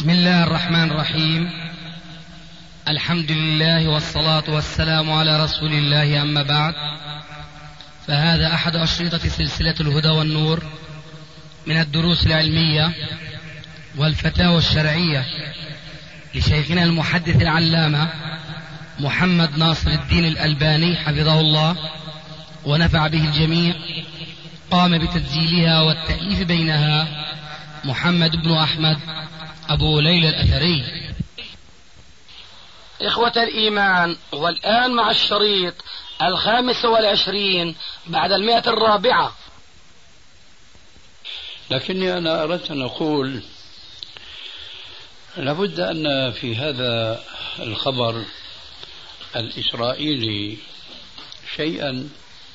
بسم الله الرحمن الرحيم. الحمد لله والصلاة والسلام على رسول الله، أما بعد، فهذا أحد أشرطة سلسلة الهدى والنور من الدروس العلمية والفتاوى الشرعية لشيخنا المحدث العلامة محمد ناصر الدين الألباني حفظه الله ونفع به الجميع. قام بتسجيلها والتأليف بينها محمد بن أحمد أبو ليلى الأثري. إخوة الإيمان، والآن مع الشريط 25 بعد 104. لكني أنا أردت أن أقول لابد أن في هذا الخبر الإسرائيلي شيئا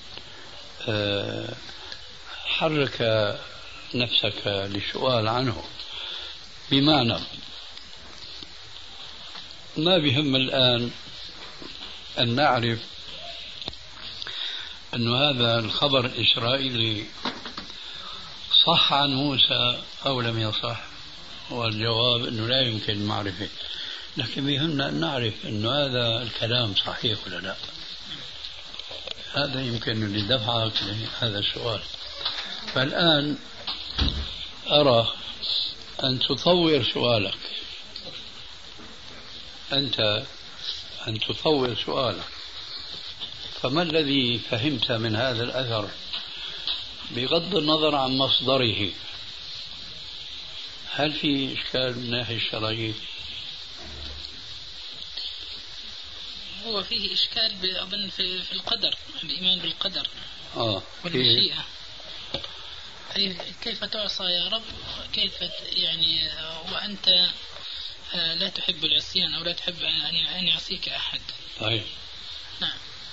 حرك نفسك للسؤال عنه، بمعنى ما بهم الآن أن نعرف أن هذا الخبر الإسرائيلي صح عن موسى أو لم يصح، والجواب أنه لا يمكن معرفة، لكن بهمنا أن نعرف أن هذا الكلام صحيح ولا لا. هذا يمكن لدفعك لهذا السؤال. فالآن أرى أن تطور سؤالك، أنت أن تطور سؤالك. فما الذي فهمت من هذا الأثر بغض النظر عن مصدره؟ هل في إشكال من الناحية الشرعية؟ هو فيه إشكال أظن في القدر، الإيمان بالقدر والمشيئة. كيف تعصى يا رب؟ كيف يعني وأنت لا تحب العصيان أو لا تحب أن يعصيك أحد؟ طيب، نعم.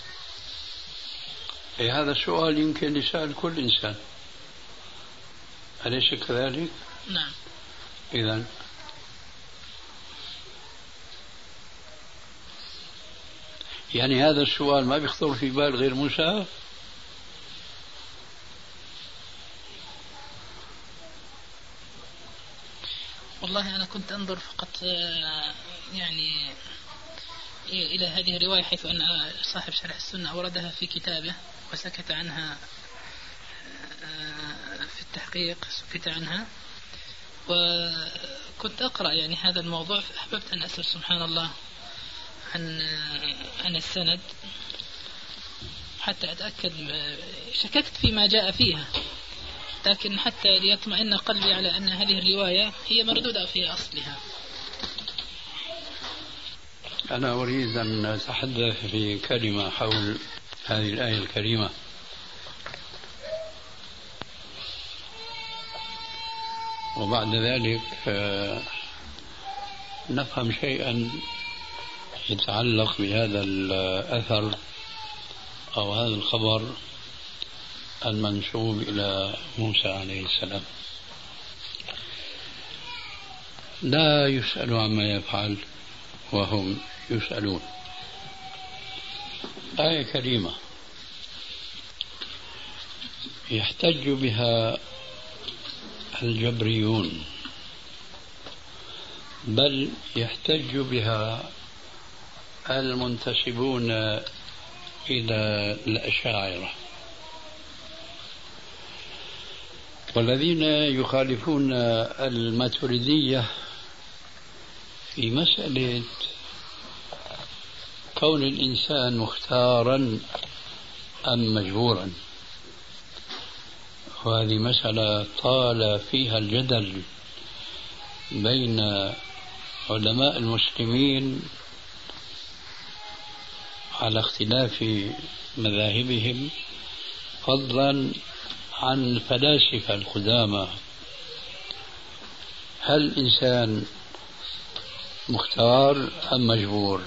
هذا السؤال يمكن لسؤال كل إنسان، أليس كذلك؟ نعم. إذن يعني هذا السؤال ما بيخطر في بال غير موسى؟ والله أنا كنت أنظر فقط يعني إلى هذه الرواية، حيث أن صاحب شرح السنة أوردها في كتابه وسكت عنها في التحقيق، سكت عنها. وكنت أقرأ يعني هذا الموضوع، فأحببت أن أسأل سبحان الله عن السند حتى أتأكد. شككت فيما جاء فيها، لكن حتى ليطمئن قلبي على أن هذه الرواية هي مردودة في أصلها. أنا أريد أن أتحدث في كلمة حول هذه الآية الكريمة. وبعد ذلك نفهم شيئا يتعلق بهذا الأثر أو هذا الخبر المنسوب إلى موسى عليه السلام. لا يسأل عما يفعل وهم يسألون. آية كريمة يحتج بها الجبريون، بل يحتج بها المنتسبون إلى الأشاعرة، والذين يخالفون الماتريدية في مسألة كون الإنسان مختارا أم مجبورا. وهذه مسألة طال فيها الجدل بين علماء المسلمين على اختلاف مذاهبهم، فضلا عن الفلاسفة القدامى. هل الإنسان مختار أم مجبور؟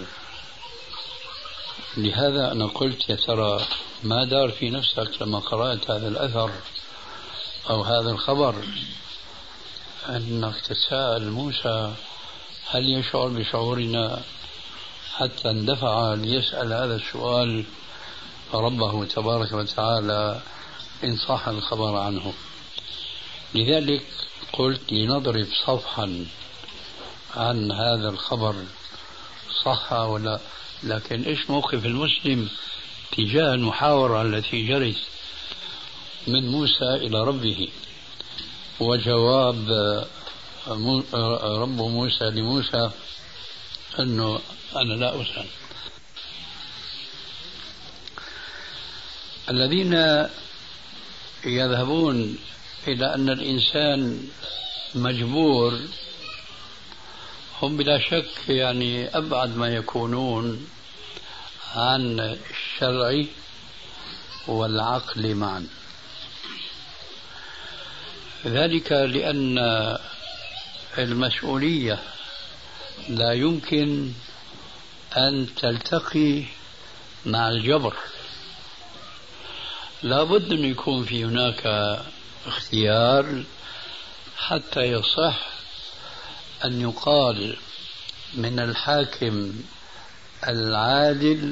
لهذا أنا قلت يا ترى ما دار في نفسك لما قرأت هذا الأثر أو هذا الخبر أنك تساءل موسى هل يشعر بشعورنا حتى اندفع ليسأل هذا السؤال ربه تبارك وتعالى إن صح الخبر عنه. لذلك قلت لنضرب صفحا عن هذا الخبر صح ولا، لكن إيش موقف المسلم تجاه المحاورة التي جرت من موسى إلى ربه وجواب رب موسى لموسى أنه أنا لا أسأل. الذين يذهبون إلى أن الإنسان مجبور هم بلا شك يعني أبعد ما يكونون عن الشرع والعقل معا، ذلك لأن المسؤولية لا يمكن أن تلتقي مع الجبر، لا بد أن يكون في هناك اختيار حتى يصح أن يقال من الحاكم العادل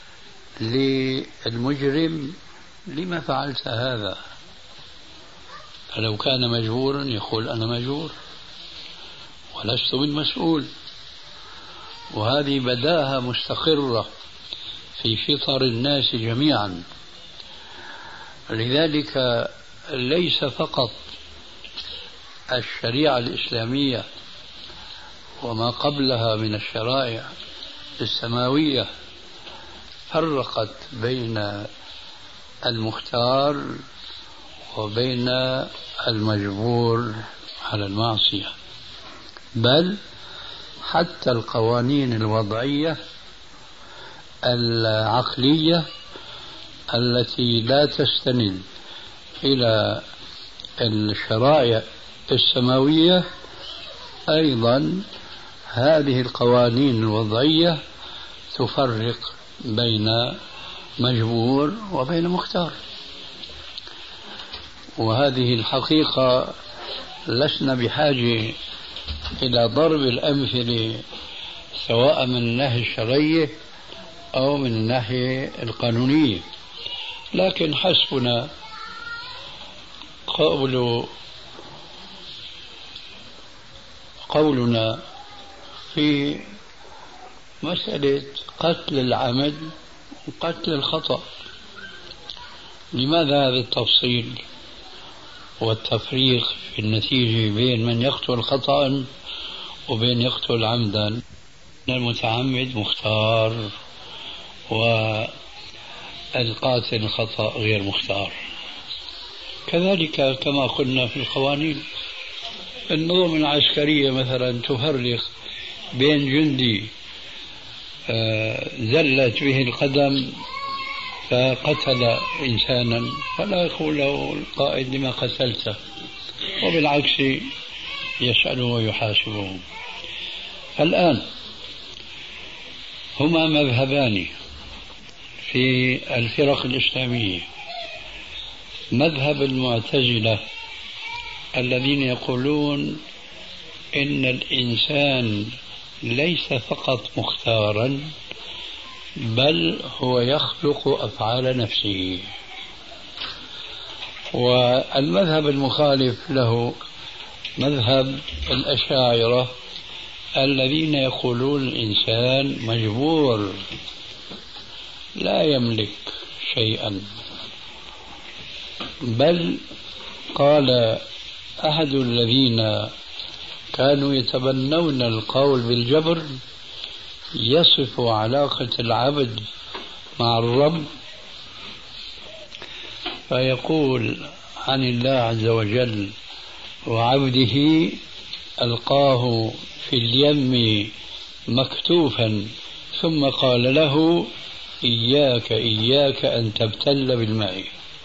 للمجرم لما فعلت هذا. فلو كان مجبورا يقول أنا مجبور ولست بالمسؤول، وهذه بداهة مستقرة في فطر الناس جميعا. لذلك ليس فقط الشريعة الإسلامية وما قبلها من الشرائع السماوية فرقت بين المختار وبين المجبور على المعصية، بل حتى القوانين الوضعية العقلية التي لا تستند إلى الشرائع السماوية أيضا هذه القوانين الوضعية تفرق بين مجبور وبين مختار. وهذه الحقيقة لسنا بحاجة إلى ضرب الأمثلة سواء من الناحية الشرعية أو من الناحية القانونية، لكن حسبنا قولنا في مسألة قتل العمد وقتل الخطأ. لماذا هذا التفصيل والتفريق في النتيجة بين من يقتل خطأ وبين يقتل عمدا؟ المتعمد مختار والقاتل الخطأ غير مختار. كذلك كما قلنا في القوانين، النظم العسكرية مثلا تفرق بين جندي زلت به القدم فقتل إنسانا فلا يقول له القائد لما قتلته، وبالعكس يسأله ويحاسبه. الآن هما مذهبان في الفرق الإسلامية: مذهب المعتزلة الذين يقولون إن الإنسان ليس فقط مختارا بل هو يخلق أفعال نفسه، والمذهب المخالف له مذهب الأشاعرة الذين يقولون الإنسان مجبور لا يملك شيئا. بل قال أحد الذين كانوا يتبنون القول بالجبر يصف علاقة العبد مع الرب فيقول عن الله عز وجل: وعبده ألقاه في اليم مكتوفا ثم قال له إياك إياك أن تبتل بالماء.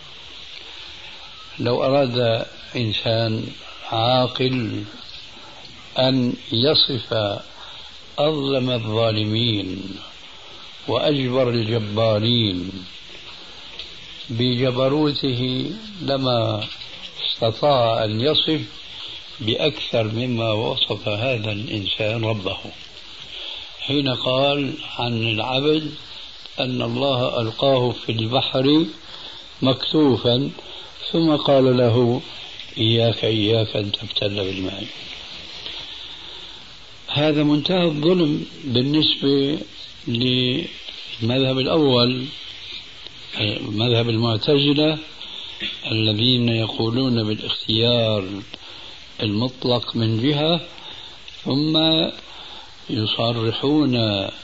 لو أراد إنسان عاقل أن يصف أظلم الظالمين وأجبر الجبارين بجبروته لما استطاع أن يصف بأكثر مما وصف هذا الإنسان ربه حين قال عن العبد أن الله ألقاه في البحر مكتوفا ثم قال له إياك إياك أن تبتل بالماء. هذا منتهى الظلم بالنسبة للمذهب الأول، مذهب المعتزلة الذين يقولون بالاختيار المطلق من جهة، ثم يصرحون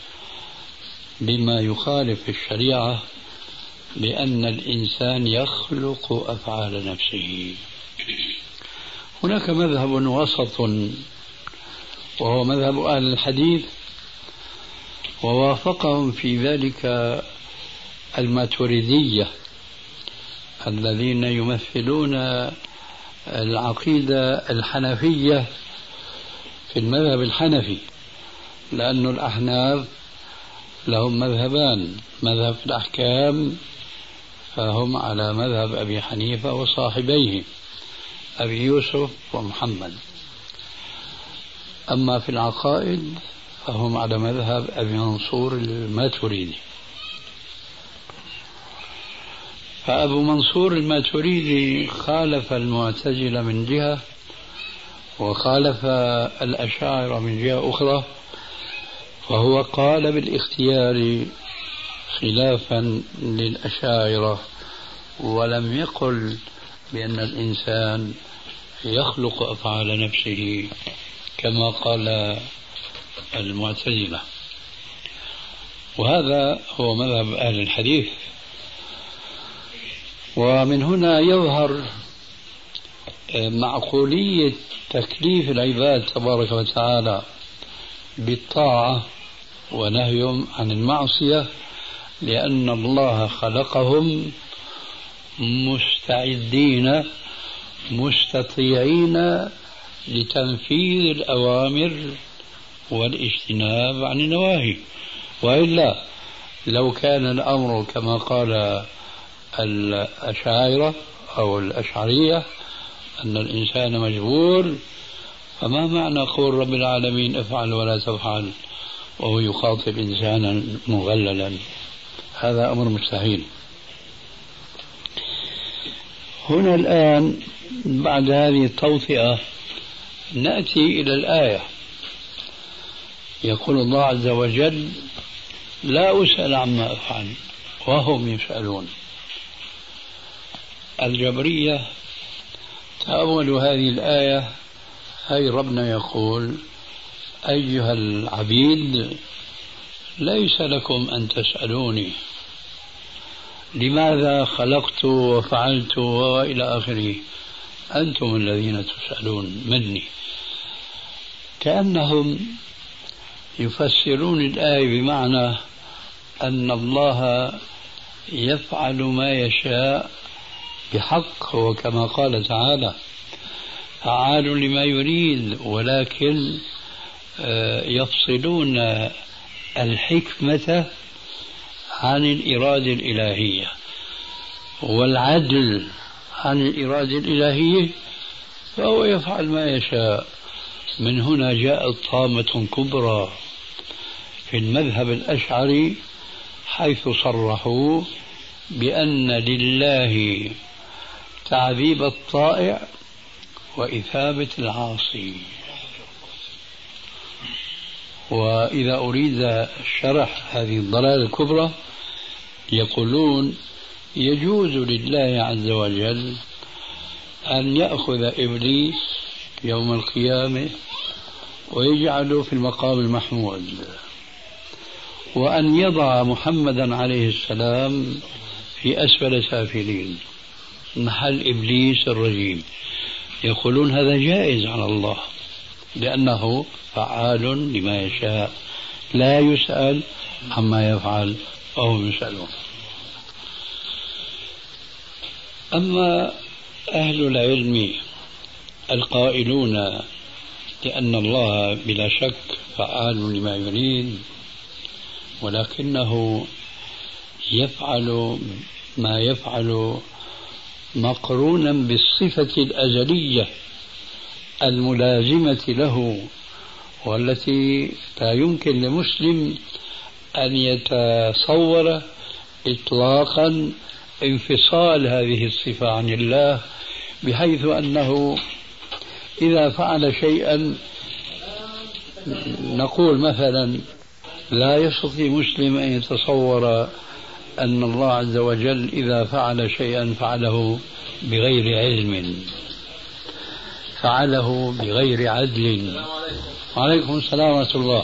بما يخالف الشريعة بأن الإنسان يخلق أفعال نفسه. هناك مذهب وسط وهو مذهب أهل الحديث، ووافقهم في ذلك الماتريدية الذين يمثلون العقيدة الحنفية في المذهب الحنفي، لأن الأحناف لهم مذهبان، مذهب في الأحكام فهم على مذهب أبي حنيفة وصاحبيه أبي يوسف ومحمد، أما في العقائد فهم على مذهب أبي منصور الماتريدي. فأبو منصور الماتريدي خالف المعتزلة من جهة، وخالف الأشاعرة من جهة أخرى، فهو قال بالاختيار خلافا للأشاعرة، ولم يقل بأن الإنسان يخلق أفعال نفسه كما قال المعتزلة. وهذا هو مذهب أهل الحديث. ومن هنا يظهر معقولية تكليف العباد تبارك وتعالى بالطاعة ونهيهم عن المعصية، لأن الله خلقهم مستعدين مستطيعين لتنفيذ الأوامر والاجتناب عن النواهي. وإلا لو كان الأمر كما قال الأشاعرة أو الأشعرية أن الإنسان مجبور، فما معنى قول رب العالمين افعل ولا تفعل وهو يخاطب إنسانا مغللا؟ هذا أمر مستحيل. هنا الآن بعد هذه التوطئة نأتي إلى الآية. يقول الله عز وجل لا أسأل عما أفعل وهم يسألون. الجبرية تأولوا هذه الآية، هاي ربنا يقول أيها العبيد ليس لكم أن تسألوني لماذا خلقت وفعلت وإلى آخره، أنتم الذين تسألون مني. كأنهم يفسرون الآية بمعنى أن الله يفعل ما يشاء بحق، وكما قال تعالى فعال لما يريد، ولكن يفصلون الحكمة عن الإرادة الإلهية والعدل عن الإرادة الإلهية، فهو يفعل ما يشاء. من هنا جاءت طامة كبرى في المذهب الأشعري، حيث صرحوا بأن لله تعذيب الطائع وإثابة العاصي. وإذا أريد شرح هذه الضلالة الكبرى يقولون يجوز لله عز وجل أن يأخذ إبليس يوم القيامة ويجعله في المقام المحمود، وأن يضع محمدا عليه السلام في أسفل سافلين محل إبليس الرجيم. يقولون هذا جائز على الله لأنه فعال لما يشاء، لا يسأل عما يفعل وهم يسألون. أما أهل العلم القائلون لأن الله بلا شك فعال لما يريد، ولكنه يفعل ما يفعل مقرونا بالصفة الأزلية الملازمة له، والتي لا يمكن لمسلم أن يتصور إطلاقا انفصال هذه الصفة عن الله، بحيث أنه إذا فعل شيئا نقول مثلا لا يستطيع مسلم أن يتصور أن الله عز وجل إذا فعل شيئا فعله بغير علم، فعله بغير عدل. وعليكم السلام ورحمة الله.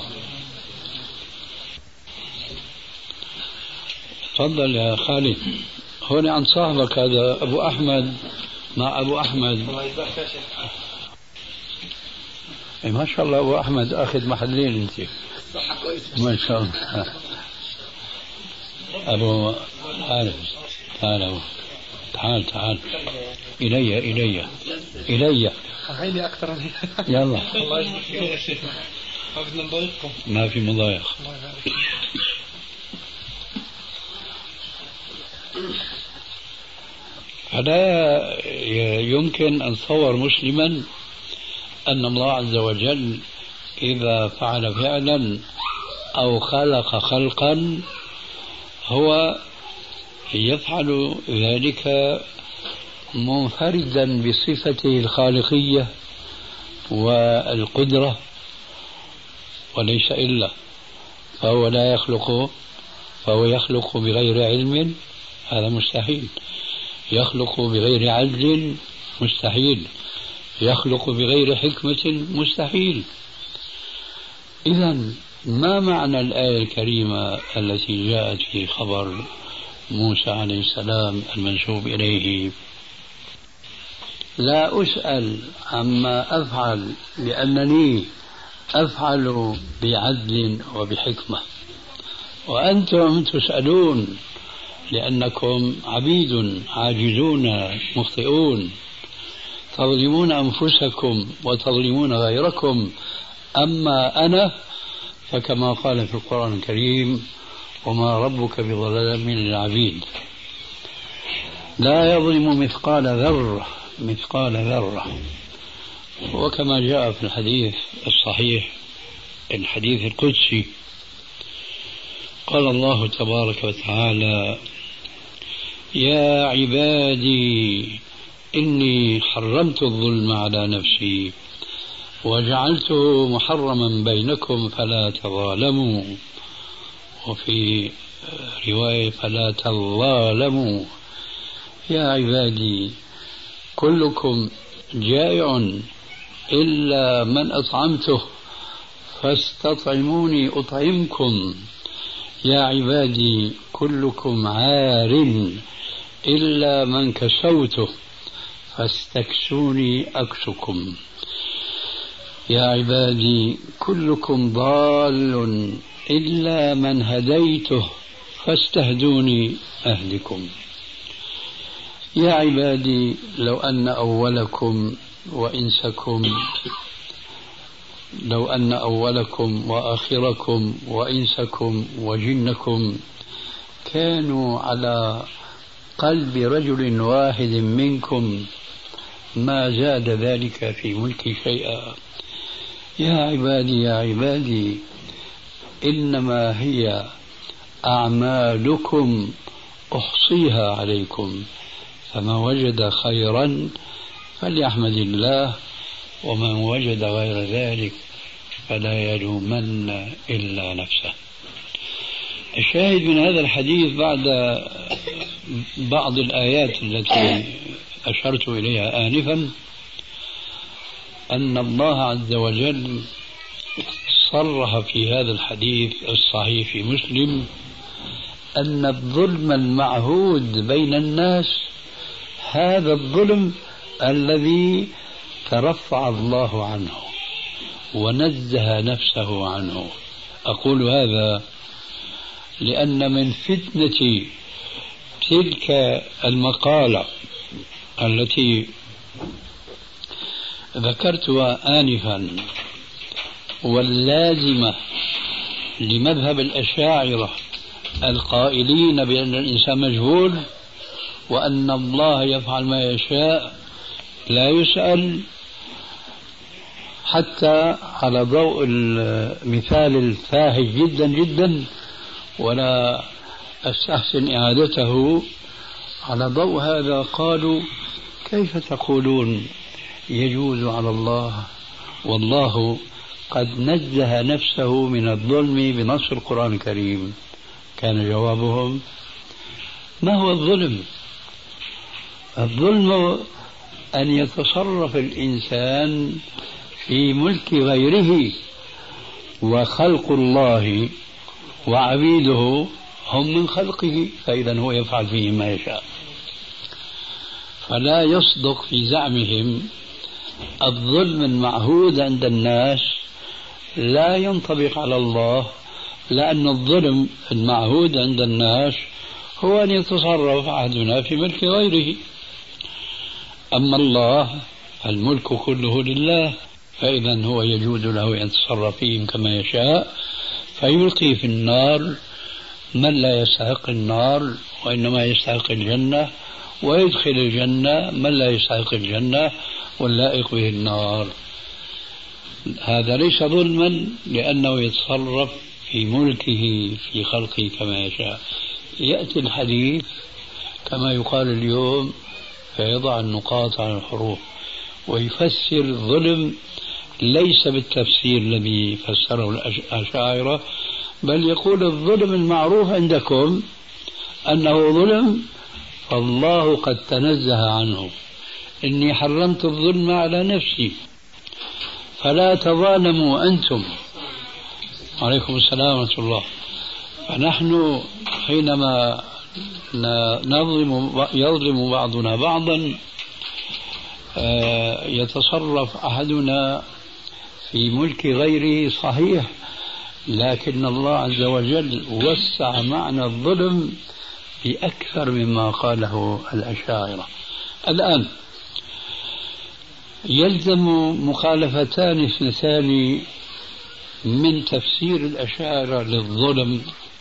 تفضل يا خالد. هون عن صاحبك هذا أبو أحمد مع أبو أحمد. ما شاء الله أبو أحمد أخذ محلين أنت. ما شاء الله. أبو عارف تعال تعال تعال إلي خليني أكثر. يلا الله يجزيك شيخ. ما بدنا نضايقكم. ما في مضايق. فلا يمكن أن تصور مسلما أن الله عز وجل إذا فعل فعلا أو خلق خلقا هو يفعل ذلك منفردا بصفته الخالقية والقدرة وليس إلا، فهو لا يخلق، فهو يخلق بغير علم، هذا مستحيل. يخلق بغير عدل، مستحيل. يخلق بغير حكمة، مستحيل. إذن ما معنى الآية الكريمة التي جاءت في خبر موسى عليه السلام المنسوب إليه؟ لا أسأل عما أفعل لأنني أفعل بعدل وبحكمة، وأنتم تسألون لأنكم عبيد عاجزون مخطئون، تظلمون أنفسكم وتظلمون غيركم. أما أنا فكما قال في القرآن الكريم: وما ربك بظلام للعبيد. لا يظلم مثقال ذرة. وكما جاء في الحديث الصحيح الحديث القدسي قال الله تبارك وتعالى: يا عبادي إني حرمت الظلم على نفسي وجعلته محرما بينكم فلا تظالموا، وفي رواية فلا تظالموا. يا عبادي كلكم جائع إلا من أطعمته فاستطعموني أطعمكم. يا عبادي كلكم عار إلا من كسوته فاستكسوني أكسكم. يا عبادي كلكم ضال إلا من هديته فاستهدوني أهدكم. يا عبادي لو أن أولكم وآخركم وإنسكم وجنكم كانوا على قلب رجل واحد منكم ما زاد ذلك في ملكي شيئا. يا عبادي إنما هي أعمالكم أحصيها عليكم، فمن وجد خيرا فليحمد الله، ومن وجد غير ذلك فلا يلومن إلا نفسه. الشاهد من هذا الحديث بعد بعض الآيات التي أشرت إليها آنفا أن الله عز وجل صرح في هذا الحديث الصحيح في مسلم أن الظلم المعهود بين الناس هذا الظلم الذي ترفع الله عنه ونزه نفسه عنه. أقول هذا لأن من فتنة تلك المقالة التي ذكرتها آنفا واللازمة لمذهب الأشاعرة القائلين بأن الإنسان مجهول وأن الله يفعل ما يشاء لا يسأل، حتى على ضوء المثال الفاحش جدا جدا ولا أستحسن إعادته، على ضوء هذا قالوا: كيف تقولون يجوز على الله والله قد نزه نفسه من الظلم بنص القرآن الكريم؟ كان جوابهم: ما هو الظلم؟ الظلم أن يتصرف الإنسان في ملك غيره، وخلق الله وعبيده هم من خلقه، فإذا هو يفعل فيه ما يشاء. فلا يصدق في زعمهم الظلم المعهود عند الناس لا ينطبق على الله، لأن الظلم المعهود عند الناس هو أن يتصرف أحدنا في ملك غيره. أما الله الملك كله لله، فإذا هو يجوز له أن يتصرف فيهم كما يشاء، فيلقي في النار من لا يستحق النار وإنما يستحق الجنة، ويدخل الجنة من لا يستحق الجنة واللائق به النار. هذا ليس ظلما، لأنه يتصرف في ملكه في خلقه كما يشاء. يأتي الحديث كما يقال اليوم فيضع النقاط على الحروف ويفسر الظلم ليس بالتفسير الذي فسره الأشاعرة، بل يقول الظلم المعروف عندكم أنه ظلم فالله قد تنزه عنه. إني حرمت الظلم على نفسي فلا تظالموا أنتم. عليكم السلام ورحمة الله. فنحن حينما يظلم بعضنا بعضا يتصرف أحدنا في ملك غيره صحيح، لكن الله عز وجل وسع معنى الظلم بأكثر مما قاله الأشاعرة. الآن يلزم مخالفتان اثنتان من تفسير الأشاعرة للظلم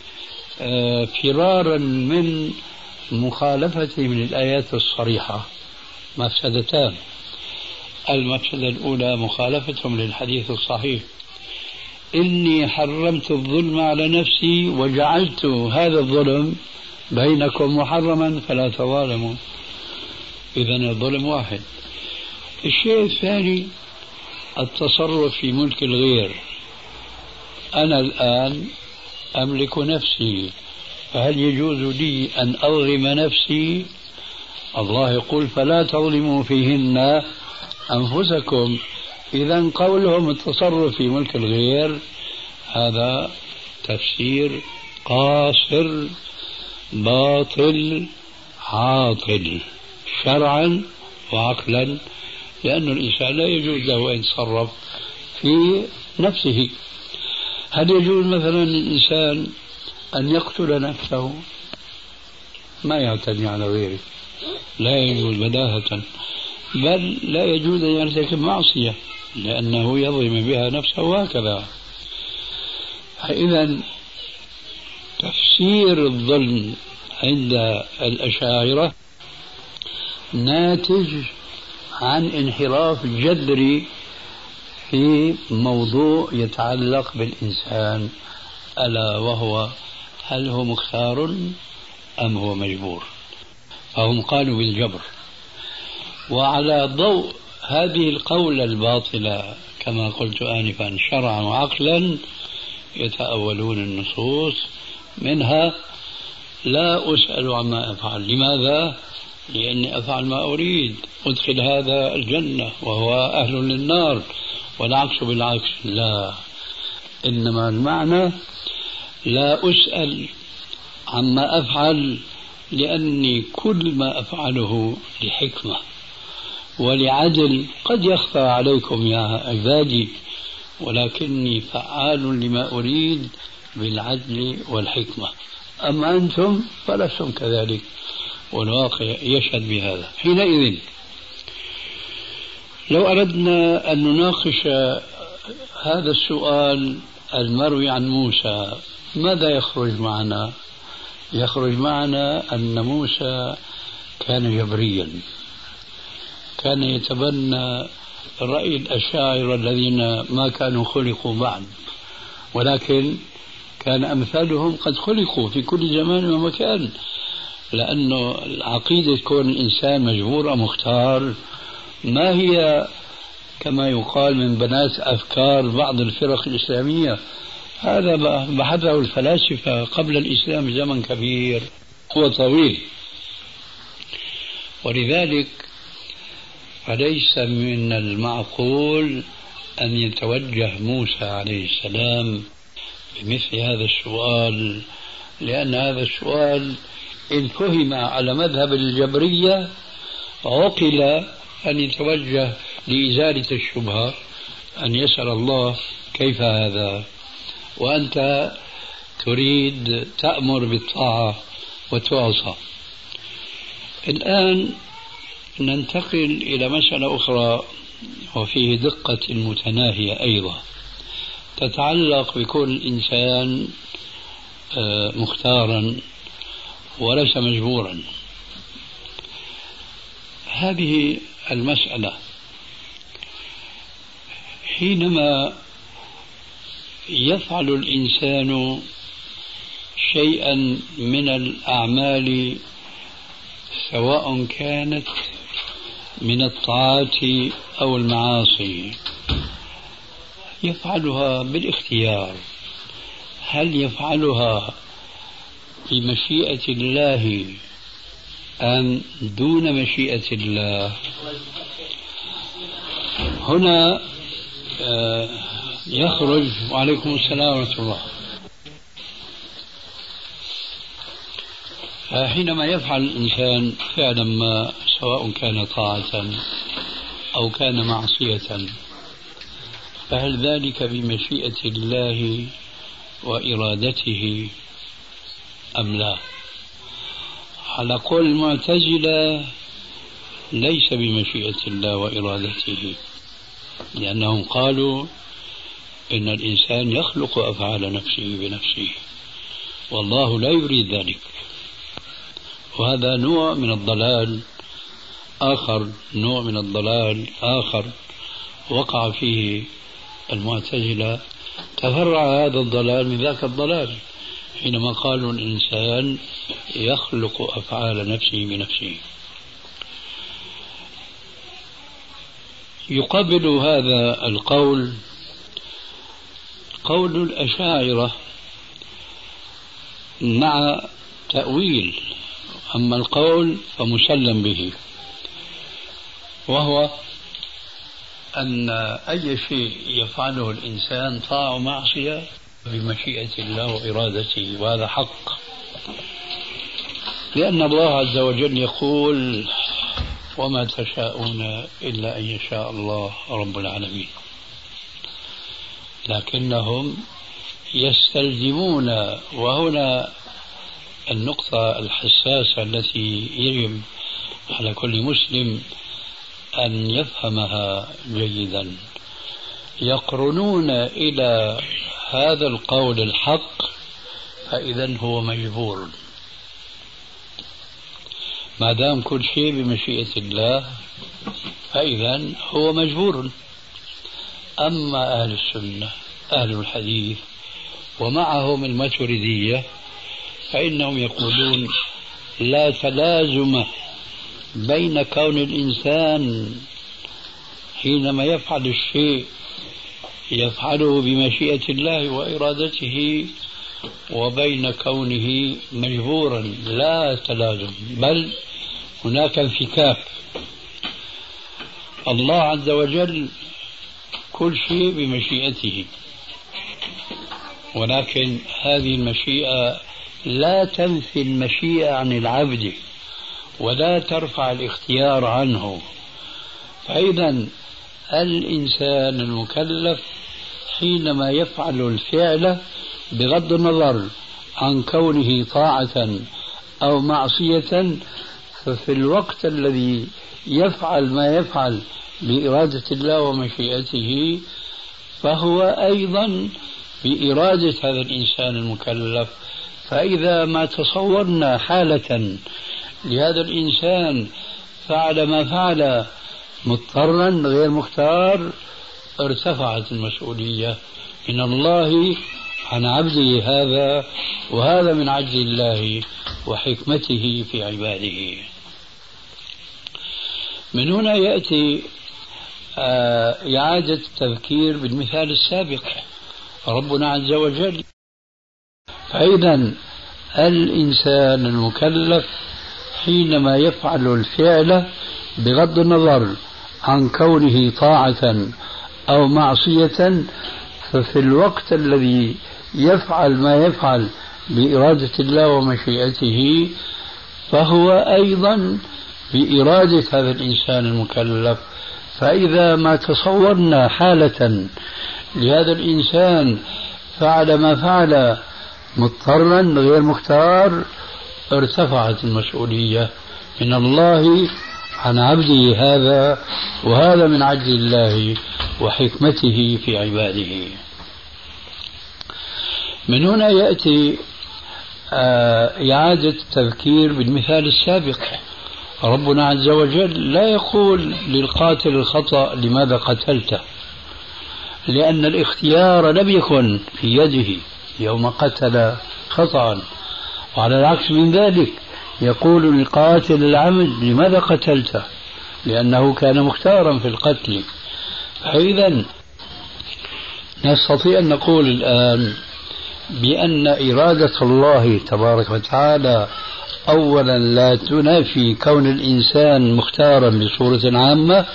فرارا من مخالفتهم للآيات الصريحة. مفسدتان: المفسدة الأولى مخالفتهم للحديث الصحيح: إني حرمت الظلم على نفسي وجعلت هذا الظلم بينكم محرما فلا تظالموا. إذن الظلم واحد. الشيء الثاني التصرف في ملك الغير. أنا الآن أملك نفسي، فهل يجوز لي أن أظلم نفسي؟ الله يقول فلا تظلموا فيهن أنفسكم. إذن قولهم التصرف في ملك الغير هذا تفسير قاصر باطل عاطل شرعا وعقلا، لأن الإنسان لا يجوز له أن يتصرف في نفسه. هل يجوز مثلا للإنسان أن يقتل نفسه؟ ما يعتدي على غيره، لا يجوز بداهة، بل لا يجوز أن يرتكب معصية لأنه يظلم بها نفسه وهكذا. فإذا تفسير الظلم عند الأشاعرة ناتج عن انحراف جذري في موضوع يتعلق بالإنسان، ألا وهو هل هو مختار أم هو مجبور؟ فهم قالوا بالجبر. وعلى ضوء هذه القولة الباطلة كما قلت آنفا شرعا وعقلا يتأولون النصوص، منها لا أسأل عما أفعل. لماذا؟ لأني أفعل ما أريد، أدخل هذا الجنة وهو أهل للنار، والعكس بالعكس. لا، إنما المعنى لا أسأل عما أفعل لأني كل ما أفعله لحكمة ولعدل قد يخفى عليكم يا عبادي، ولكني فعال لما أريد بالعدل والحكمة. أما أنتم فلستم كذلك، والواقع يشهد بهذا. حينئذ لو أردنا أن نناقش هذا السؤال المروي عن موسى ماذا يخرج معنا؟ يخرج معنا أن موسى كان جبريا، كان يتبنى رأي الأشاعرة الذين ما كانوا خلقوا بعد، ولكن كان أمثالهم قد خلقوا في كل زمان ومكان، لأنه عقيدة كون الإنسان مجبور أو مختار ما هي كما يقال من بنات أفكار بعض الفرق الإسلامية. هذا بحثه الفلاسفة قبل الإسلام بزمن كبير وطويل. ولذلك فليس من المعقول أن يتوجه موسى عليه السلام بمثل هذا السؤال، لأن هذا السؤال إن فهم على مذهب الجبرية عقل أن يتوجه لإزالة الشبهة، أن يسأل الله كيف هذا، وأنت تريد تأمر بالطاعة وتعصى. الآن ننتقل إلى مسألة أخرى وفيه دقة متناهية أيضا تتعلق بكل إنسان مختارا وليس مجبورا. هذه المسألة حينما يفعل الإنسان شيئا من الأعمال سواء كانت من الطاعات أو المعاصي يفعلها بالاختيار، هل يفعلها بمشيئة الله أم دون مشيئة الله؟ هنا يخرج. وعليكم السلام ورحمة الله. حينما يفعل الإنسان فعلا ما سواء كان طاعة أو كان معصية، فهل ذلك بمشيئة الله وإرادته أم لا؟ على قول المعتزلة ليس بمشيئة الله وإرادته، لأنهم قالوا إن الإنسان يخلق أفعال نفسه بنفسه والله لا يريد ذلك. وهذا نوع من الضلال آخر، نوع من الضلال آخر وقع فيه المعتزلة، تفرع هذا الضلال من ذاك الضلال حينما قالوا الإنسان يخلق أفعال نفسه بنفسه. يقابل هذا القول قول الأشاعرة مع تأويل، أما القول فمسلم به، وهو أن أي شيء يفعله الإنسان طاعة ومعصية بمشيئة الله وإرادته، وهذا حق، لأن الله عز وجل يقول وما تشاءون إلا أن يشاء الله رب العالمين. لكنهم يستلزمون، وهنا النقطة الحساسة التي يجب على كل مسلم أن يفهمها جيدا، يقرنون إلى هذا القول الحق فإذا هو مجبور، ما دام كل شيء بمشيئة الله فإذا هو مجبور. أما أهل السنة أهل الحديث ومعهم الماتريدية فإنهم يقولون لا تلازم بين كون الإنسان حينما يفعل الشيء يفعله بمشيئة الله وإرادته وبين كونه مجبورا، لا تلازم، بل هناك انفكاك. الله عز وجل كل شيء بمشيئته، ولكن هذه المشيئة لا تنفي المشيئة عن العبد ولا ترفع الاختيار عنه. فإذا الإنسان المكلف حينما يفعل الفعل بغض النظر عن كونه طاعة أو معصية، ففي الوقت الذي يفعل ما يفعل بإرادة الله ومشيئته فهو أيضا بإرادة هذا الإنسان المكلف. فإذا ما تصورنا حالة لهذا الإنسان فعل ما فعل مضطرا غير مختار، ارتفعت المسؤولية من الله عن عبده هذا، وهذا من عدل الله وحكمته في عباده. من هنا يأتي إعادة التذكير بالمثال السابق ربنا عز وجل. فإذا الإنسان المكلف حينما يفعل الفعل بغض النظر عن كونه طاعة أو معصية، ففي الوقت الذي يفعل ما يفعل بإرادة الله ومشيئته فهو أيضا بإرادة هذا الإنسان المكلف. فإذا ما تصورنا حالة لهذا الإنسان فعل ما فعل مضطرا غير مختار، ارتفعت المسؤولية من الله عن عبده هذا، وهذا من عدل الله وحكمته في عباده. من هنا يأتي إعادة التذكير بالمثال السابق. ربنا عز وجل لا يقول للقاتل الخطأ لماذا قتلته، لأن الاختيار لم يكن في يده يوم قتل خطأ، وعلى العكس من ذلك يقول للقاتل العمد لماذا قتلته، لأنه كان مختارا في القتل. فإذا نستطيع أن نقول الآن بأن إرادة الله تبارك وتعالى أولا لا تنافي كون الإنسان مختارا بصورة عامة،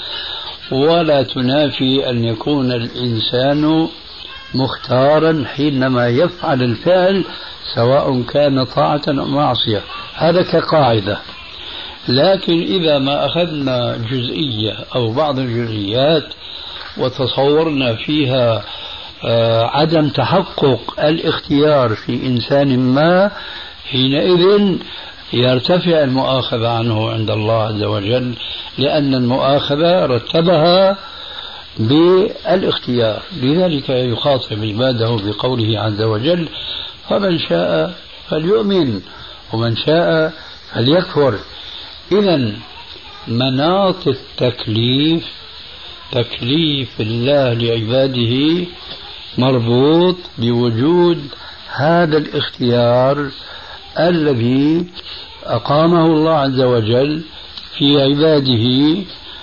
ولا تنافي أن يكون الإنسان مختارا حينما يفعل الفعل سواء كان طاعة أو معصية. هذا كقاعدة. لكن إذا ما أخذنا جزئية أو بعض الجزئيات وتصورنا فيها عدم تحقق الاختيار في إنسان ما، حينئذ يرتفع المؤاخذة عنه عند الله عز وجل، لأن المؤاخذة رتبها بالاختيار. لذلك يخاطب عباده بقوله عز وجل: فمن شاء فليؤمن ومن شاء فليكفر. إذن مناط التكليف، تكليف الله لعباده، مربوط بوجود هذا الاختيار الذي أقامه الله عز وجل في عباده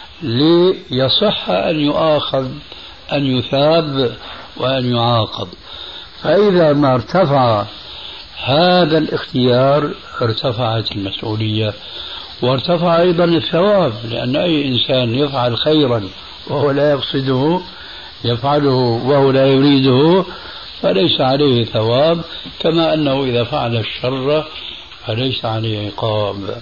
ليصح أن يؤاخذ، أن يثاب وأن يعاقب. فإذا ما ارتفع هذا الاختيار ارتفعت المسؤولية، وارتفع أيضا الثواب، لأن أي إنسان يفعل خيرا وهو لا يقصده يفعله وهو لا يريده فليس عليه ثواب، كما أنه إذا فعل الشر فليس عليه عقاب.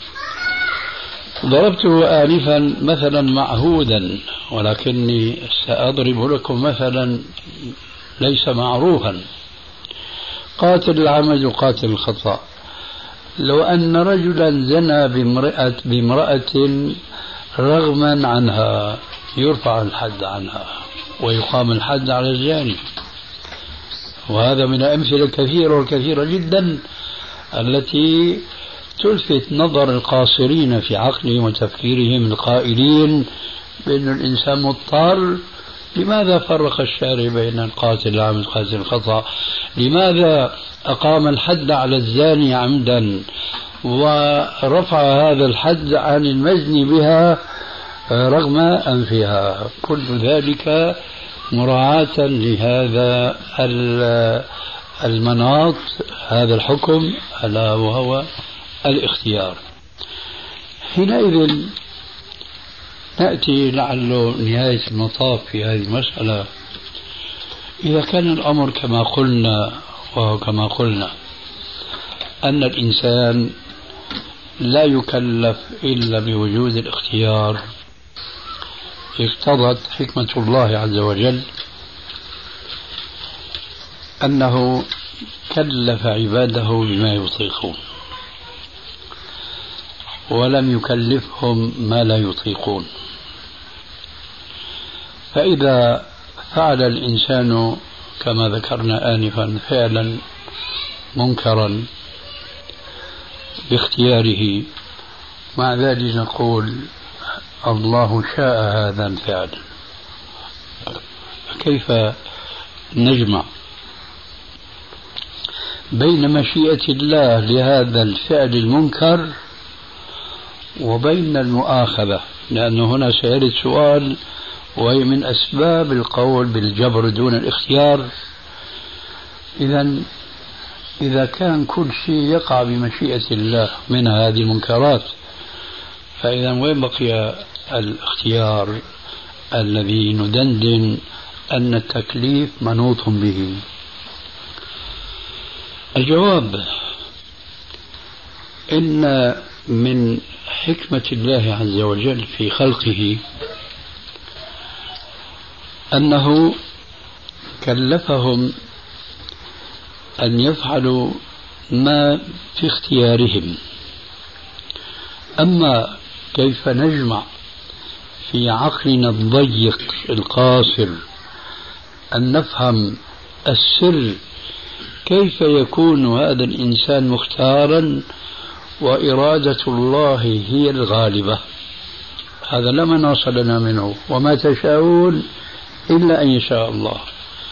ضربته آنفا مثلا معهودا، ولكني سأضرب لكم مثلا ليس معروفا. قاتل العمد وقاتل الخطأ. لو أن رجلا زنى بامرأة رغما عنها يرفع الحد عنها ويقام الحد على الزاني. وهذا من الأمثلة الكثيرة والكثيرة جدا التي تلفت نظر القاصرين في عقلهم وتفكيرهم القائلين بأن الإنسان مضطر. لماذا فرق الشارع بين القاتل العمد والقاتل الخطأ؟ لماذا أقام الحد على الزاني عمدا ورفع هذا الحد عن المزني بها رغم أنفها؟ كل ذلك مراعاة لهذا المناط، هذا الحكم، ألا وهو الاختيار. حينئذ نأتي لعله نهاية المطاف في هذه المسألة. إذا كان الأمر كما قلنا وكما قلنا أن الإنسان لا يكلف إلا بوجود الاختيار، اقتضت حكمة الله عز وجل أنه كلف عباده بما يطيقون ولم يكلفهم ما لا يطيقون. فإذا فعل الإنسان كما ذكرنا آنفا فعلا منكرا باختياره، مع ذلك نقول الله شاء هذا الفعل، كيف نجمع بين مشيئة الله لهذا الفعل المنكر وبين المؤاخذة؟ لأنه هنا سيرد سؤال: وهي من أسباب القول بالجبر دون الاختيار. إذا كان كل شيء يقع بمشيئة الله من هذه المنكرات، فإذا وين بقي الاختيار الذي ندندن أن التكليف منوط به؟ الجواب: إن من حكمة الله عز وجل في خلقه أنه كلفهم أن يفعلوا ما في اختيارهم. أما كيف نجمع في عقلنا الضيق القاصر أن نفهم السر كيف يكون هذا الإنسان مختارا وإرادة الله هي الغالبة؟ هذا لا مناص لنا منه، وما تشاءون إلا أن يشاء الله.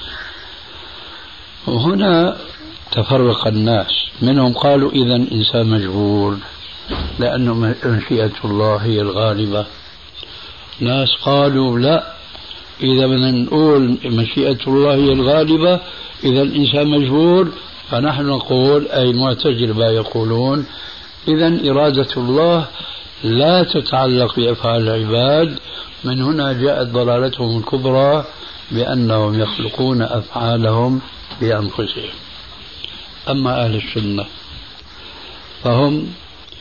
وهنا تفرق الناس، منهم قالوا إذا إنسان مجبور لأن مشيئة الله هي الغالبة. ناس قالوا لا، إذا بدنا نقول مشيئة الله هي الغالبة إذا الإنسان مجبور، فنحن نقول أي المعتزلة يقولون إذا إرادة الله لا تتعلق بأفعال العباد. من هنا جاءت ضلالتهم الكبرى بأنهم يخلقون أفعالهم بأنفسهم. أما أهل السنة فهم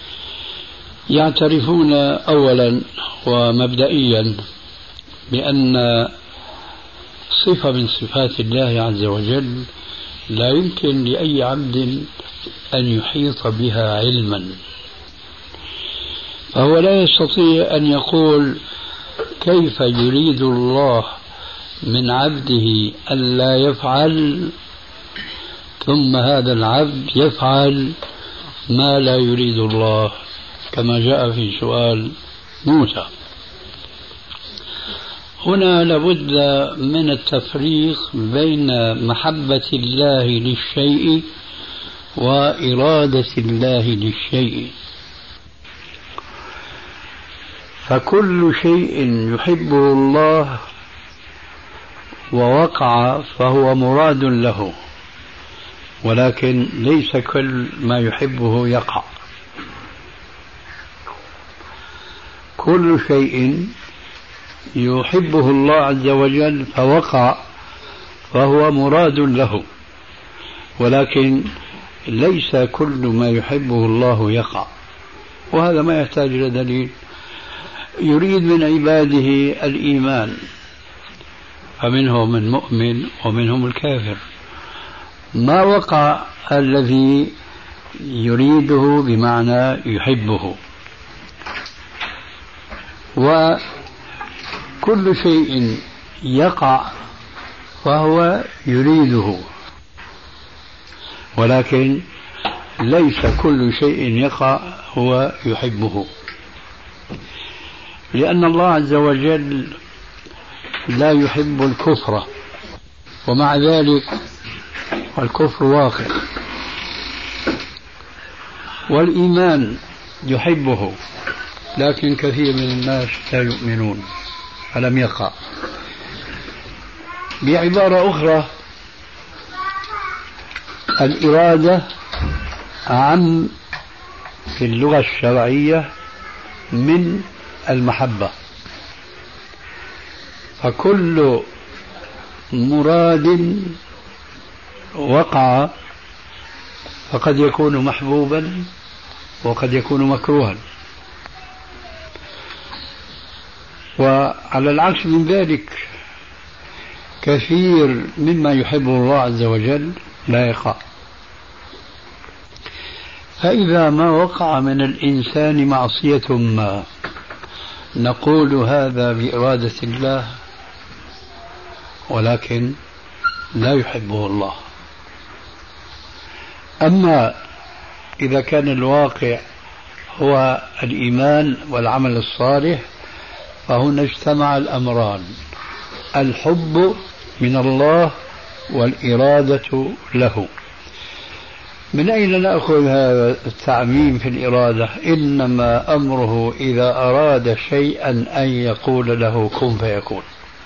يعترفون أولا ومبدئيا بأن صفة من صفات الله عز وجل لا يمكن لأي عبد أن يحيط بها علما، فهو لا يستطيع أن يقول كيف يريد الله من عبده ألا يفعل ثم هذا العبد يفعل ما لا يريد الله، كما جاء في سؤال موسى. هنا لابد من التفريق بين محبة الله للشيء وإرادة الله للشيء. فكل شيء يحبه الله ووقع فهو مراد له، ولكن ليس كل ما يحبه يقع. كل شيء يحبه الله عز وجل فوقع فهو مراد له، ولكن ليس كل ما يحبه الله يقع، وهذا ما يحتاج إلى دليل. يريد من عباده الإيمان، فمنهم المؤمن ومنهم الكافر. ما وقع الذي يريده بمعنى يحبه، وكل شيء يقع فهو يريده، ولكن ليس كل شيء يقع هو يحبه، لأن الله عز وجل لا يحب الكفر، ومع ذلك الكفر واقع، والإيمان يحبه، لكن كثير من الناس لا يؤمنون فلم يقع. بعبارة أخرى، الإرادة عم في اللغة الشرعية من المحبة، فكل مراد وقع فقد يكون محبوبا وقد يكون مكروها. وعلى العكس من ذلك كثير مما يحبه الله عز وجل لا يقع. فإذا ما وقع من الإنسان معصية ما نقول هذا بإرادة الله، ولكن لا يحبه الله. أما إذا كان الواقع هو الإيمان والعمل الصالح فهنا اجتمع الأمران، الحب من الله والإرادة له. من أين نأخذ هذا التعميم في الإرادة؟ إنما أمره إذا أراد شيئا أن يقول له كن فيكون.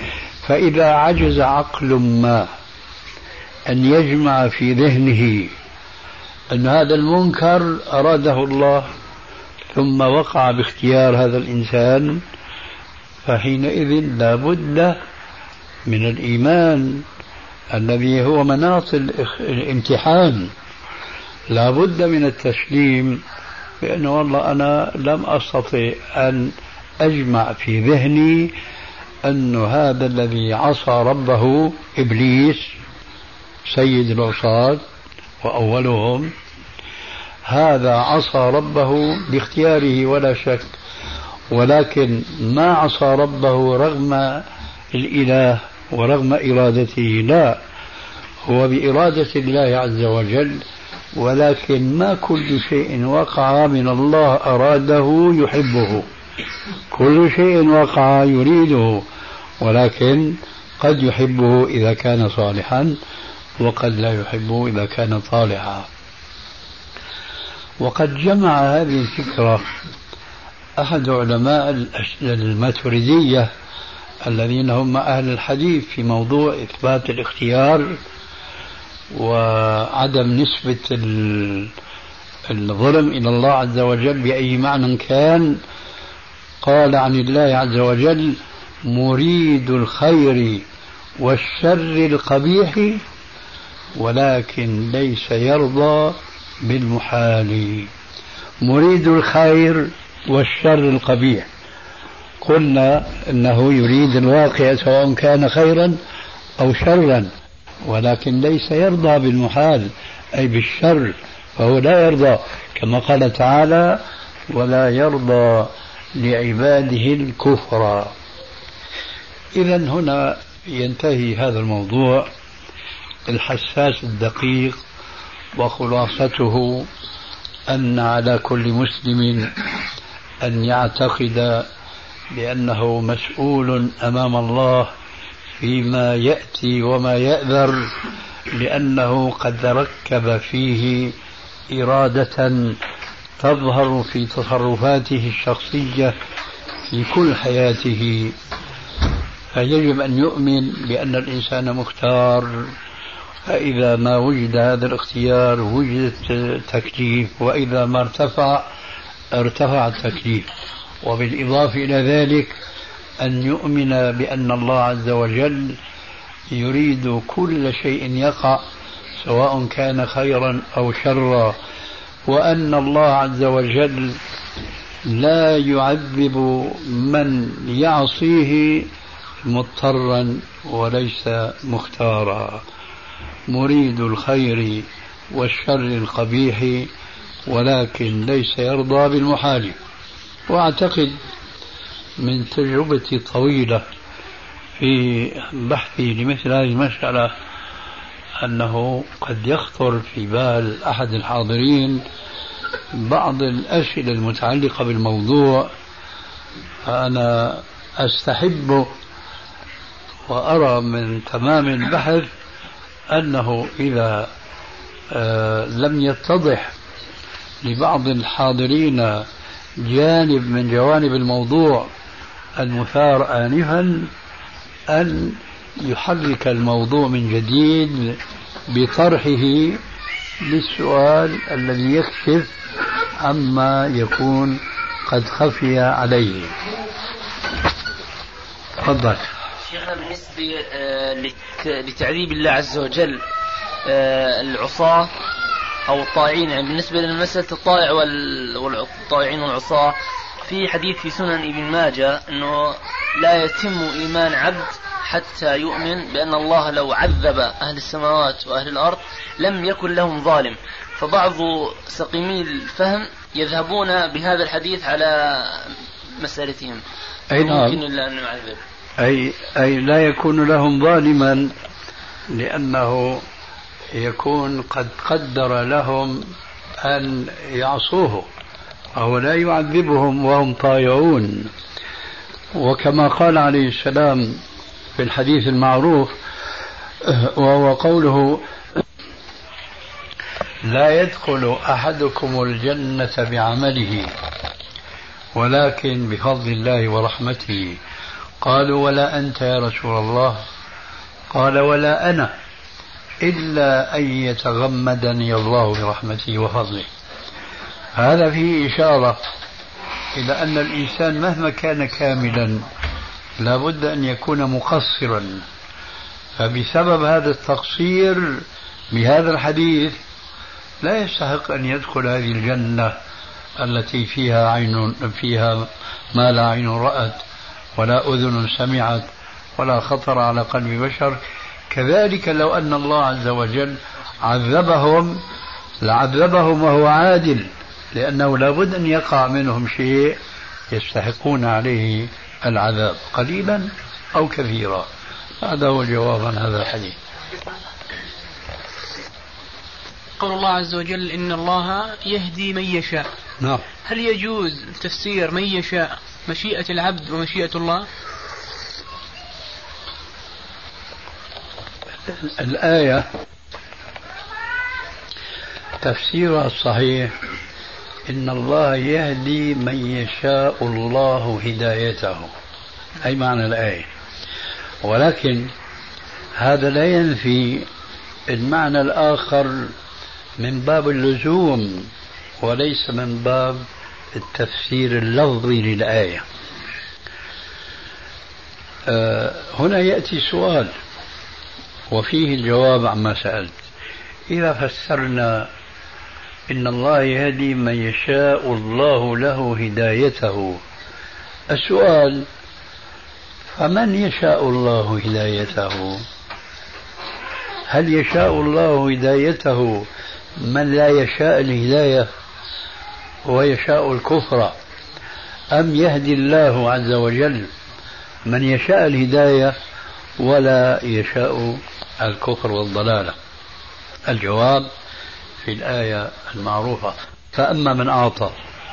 فإذا عجز عقل ما أن يجمع في ذهنه أن هذا المنكر أراده الله ثم وقع باختيار هذا الإنسان، فحينئذ لا بد من الإيمان الذي هو مناط الامتحان، لا بد من التسليم بأنه والله أنا لم أستطع أن أجمع في ذهني أن هذا الذي عصى ربه إبليس سيد العصاة وأولهم، هذا عصى ربه باختياره ولا شك، ولكن ما عصى ربه رغم الإله ورغم إرادته، لا، هو بإرادة الله عز وجل، ولكن ما كل شيء وقع من الله أراده يحبه، كل شيء وقع يريده، ولكن قد يحبه إذا كان صالحا وقد لا يحبه إذا كان طالعا. وقد جمع هذه الفكرة أحد علماء الماتريدية الذين هم أهل الحديث في موضوع إثبات الاختيار وعدم نسبة الظلم إلى الله عز وجل بأي معنى كان. قال عن الله عز وجل: مريد الخير والشر القبيح ولكن ليس يرضى بالمحال. مريد الخير والشر القبيح، قلنا انه يريد الواقع سواء كان خيرا او شرا، ولكن ليس يرضى بالمحال اي بالشر، فهو لا يرضى كما قال تعالى: ولا يرضى لعباده الكفر. اذا هنا ينتهي هذا الموضوع الحساس الدقيق، وخلاصته أن على كل مسلم أن يعتقد بأنه مسؤول أمام الله فيما يأتي وما يأذر، لأنه قد ركب فيه إرادة تظهر في تصرفاته الشخصية في كل حياته، فيجب أن يؤمن بأن الإنسان مختار، فإذا ما وجد هذا الاختيار وجد التكليف، وإذا ما ارتفع التكليف. وبالإضافة إلى ذلك أن يؤمن بأن الله عز وجل يريد كل شيء يقع سواء كان خيرا أو شرا، وأن الله عز وجل لا يعذب من يعصيه مضطرا وليس مختارا. مريد الخير والشر القبيح ولكن ليس يرضى بالمحال. وأعتقد من تجربتي الطويلة في بحثي لمثل هذه المسألة أنه قد يخطر في بال أحد الحاضرين بعض الأسئلة المتعلقة بالموضوع، فأنا أستحب وأرى من تمام البحث أنه إذا لم يتضح لبعض الحاضرين جانب من جوانب الموضوع المثار آنفا أن يحرك الموضوع من جديد بطرحه للسؤال الذي يكشف عما يكون قد خفي عليه. تفضل. شيخنا، بالنسبة لتعذيب الله عز وجل العصاة أو الطائعين، يعني بالنسبة لمسألة الطائع والطائعين والعصاة، في حديث في سنن ابن ماجه أنه لا يتم إيمان عبد حتى يؤمن بأن الله لو عذب أهل السماوات وأهل الأرض لم يكن لهم ظالم. فبعض سقيمي الفهم يذهبون بهذا الحديث على مسألتهم، ممكن إلا أن يعذب، أي لا يكون لهم ظالما، لأنه يكون قد قدر لهم أن يعصوه، أو لا يعذبهم وهم طائعون. وكما قال عليه السلام في الحديث المعروف، وهو قوله: لا يدخل أحدكم الجنة بعمله ولكن بفضل الله ورحمته قالوا ولا أنت يا رسول الله؟ قال ولا أنا إلا أن يتغمدني الله برحمته وفضله. هذا فيه إشارة إلى أن الإنسان مهما كان كاملا لا بد أن يكون مقصرا، فبسبب هذا التقصير بهذا الحديث لا يستحق أن يدخل هذه الجنة التي فيها ما لا عين رأت ولا أذن سمعت ولا خطر على قلب بشر. كذلك لو أن الله عز وجل عذبهم لعذبهم وهو عادل، لأنه لا بد أن يقع منهم شيء يستحقون عليه العذاب قليلا أو كثيرا. هذا هو الجواب عن هذا الحديث. قول الله عز وجل إن الله يهدي من يشاء. نعم. هل يجوز تفسير من يشاء مشيئة العبد ومشيئة الله؟ الآية تفسيرها الصحيح إن الله يهدي من يشاء الله هدايته، أي معنى الآية، ولكن هذا لا ينفي المعنى الآخر من باب اللزوم وليس من باب التفسير اللفظي للآية. هنا يأتي سؤال وفيه الجواب عما سألت. إذا فسرنا إن الله يهدي من يشاء الله له هدايته، السؤال فمن يشاء الله هدايته؟ هل يشاء الله هدايته من لا يشاء الهداية ويشاء الكفر، أم يهدي الله عز وجل من يشاء الهداية ولا يشاء الكفر والضلالة؟ الجواب في الآية المعروفة: فأما من أعطى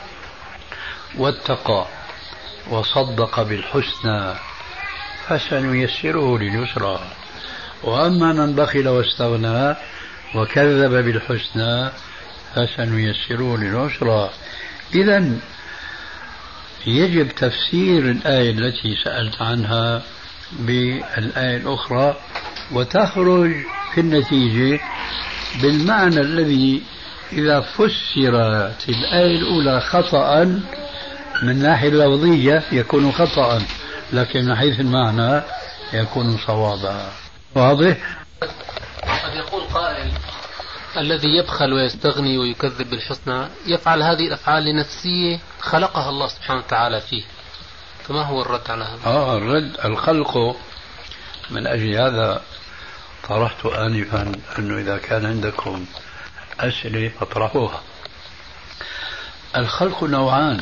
واتقى وصدق بالحسنى فسنيسره لليسرى، وأما من بخل واستغنى وكذب بالحسنى فسنيسره للعسرى. إذن يجب تفسير الآية التي سألت عنها بالآية الأخرى، وتخرج في النتيجة بالمعنى الذي إذا فسرت الآية الأولى خطأ من الناحية اللفظية يكون خطأ، لكن من حيث المعنى يكون صوابا. واضح؟ قد يقول قائل: الذي يبخل ويستغني ويكذب بالحسنى يفعل هذه الأفعال لنفسه خلقها الله سبحانه وتعالى فيه، فما هو الرد على هذا؟ الرد الخلق. من أجل هذا طرحت آنفا أنه إذا كان عندكم أسئلة فاطرحوها. الخلق نوعان،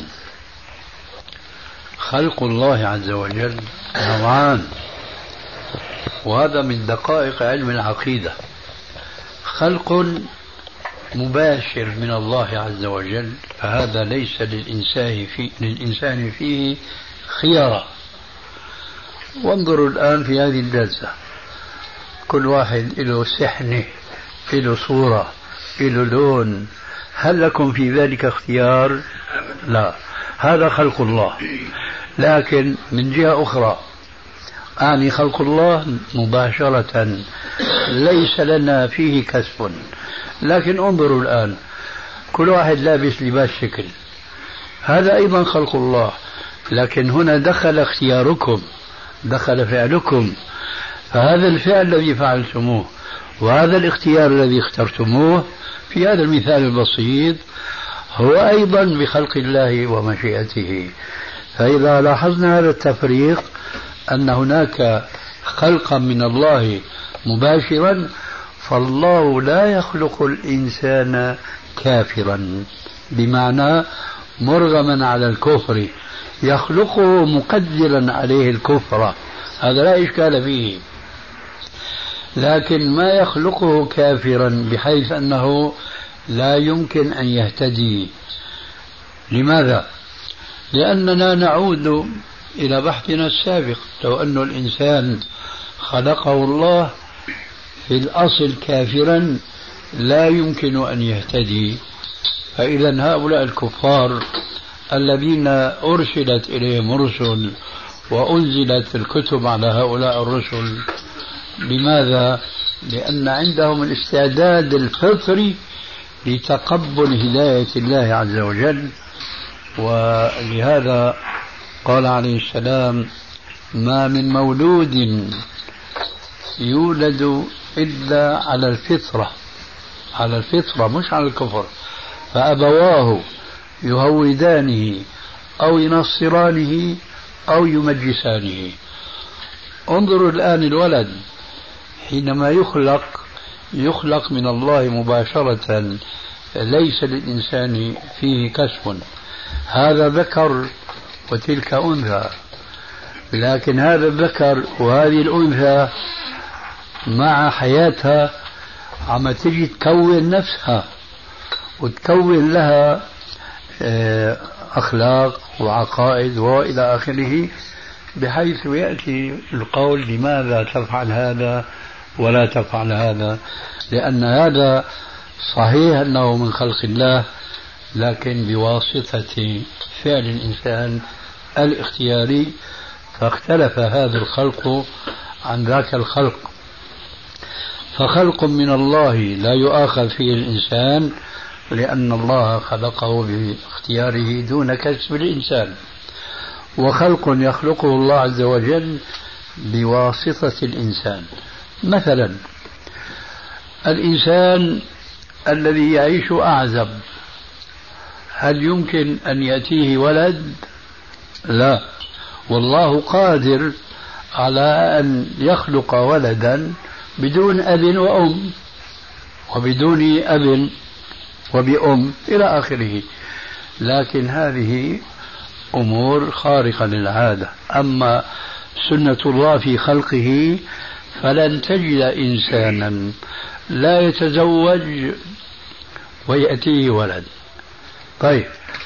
خلق الله عز وجل نوعان، وهذا من دقائق علم العقيدة. خلق مباشر من الله عز وجل، فهذا ليس للإنسان فيه خيارة. وانظروا الآن في هذه الجلسة، كل واحد له سحنة، له صورة، له لون، هل لكم في ذلك اختيار؟ لا، هذا خلق الله. لكن من جهة أخرى أعني خلق الله مباشرة ليس لنا فيه كسب. لكن انظروا الآن، كل واحد لابس لباس شكل، هذا أيضا خلق الله، لكن هنا دخل اختياركم، دخل فعلكم، فهذا الفعل الذي فعلتموه وهذا الاختيار الذي اخترتموه في هذا المثال البسيط هو أيضا بخلق الله ومشيئته. فإذا لاحظنا هذا التفريق أن هناك خلقا من الله مباشرا، فالله لا يخلق الإنسان كافرا بمعنى مرغما على الكفر، يخلقه مقدرا عليه الكفر، هذا لا إشكال فيه، لكن ما يخلقه كافرا بحيث أنه لا يمكن أن يهتدي. لماذا؟ لأننا نعود إلى بحثنا السابق، لو أن الإنسان خلقه الله في الأصل كافرا لا يمكن أن يهتدي. فإذا هؤلاء الكفار الذين أرسلت إليهم رسل وأنزلت الكتب على هؤلاء الرسل. لماذا؟ لأن عندهم الاستعداد الفطري لتقبل هداية الله عز وجل. ولهذا قال عليه السلام: ما من مولود يولد إلا على الفطرة، على الفطرة مش على الكفر، فأبواه يهودانه أو ينصرانه أو يمجسانه. انظروا الآن الولد حينما يخلق من الله مباشرة، ليس للإنسان فيه كسب، هذا ذكر وتلك أنثى، لكن هذا الذكر وهذه الأنثى مع حياتها عم تجي تكون نفسها وتكون لها أخلاق وعقائد وإلى آخره، بحيث يأتي القول: لماذا تفعل هذا ولا تفعل هذا؟ لأن هذا صحيح أنه من خلق الله، لكن بواسطة فعل الإنسان الاختياري، فاختلف هذا الخلق عن ذاك الخلق. فخلق من الله لا يؤاخذ فيه الإنسان، لأن الله خلقه باختياره دون كسب الإنسان، وخلق يخلقه الله عز وجل بواسطة الإنسان. مثلا الإنسان الذي يعيش أعزب، هل يمكن أن يأتيه ولد؟ لا، والله قادر على أن يخلق ولدا بدون أب وأم، وبدون أب وبأم إلى آخره. لكن هذه أمور خارقة للعادة. أما سنة الله في خلقه فلن تجد إنسانا لا يتزوج ويأتيه ولد. طيب،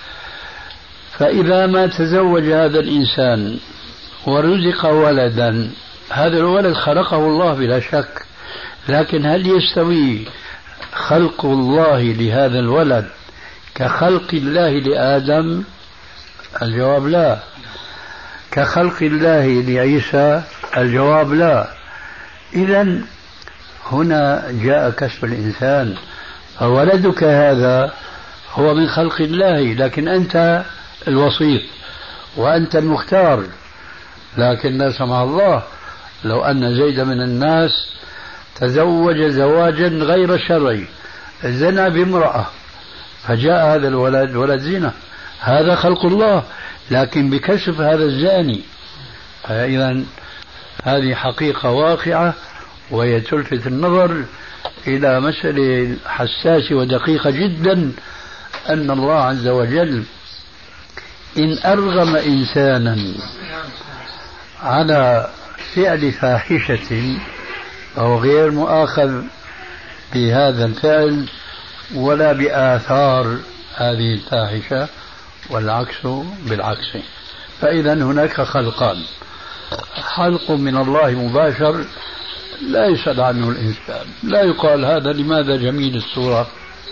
فإذا ما تزوج هذا الإنسان ورزق ولدا، هذا الولد خلقه الله بلا شك، لكن هل يستوي خلق الله لهذا الولد كخلق الله لآدم؟ الجواب لا. كخلق الله لعيسى؟ الجواب لا. إذن هنا جاء كسب الإنسان، فولدك هذا هو من خلق الله، لكن أنت الوسيط وأنت المختار. لكن لا سمح الله لو أن زيد من الناس تزوج زواجا غير شرعي، زنى بامرأة، فجاء هذا الولد ولد زنا، هذا خلق الله لكن بكشف هذا الزاني. فإذا هذه حقيقة واقعة، وهي تلفت النظر إلى مسألة حساسة ودقيقة جدا، أن الله عز وجل إن أرغم إنسانا على فعل فاحشة فهو غير مؤاخذ بهذا الفعل ولا بآثار هذه الفاحشة، والعكس بالعكس. فإذا هناك خلقان: خلق من الله مباشر لا يسأل عنه الإنسان، لا يقال هذا لماذا جميل الصورة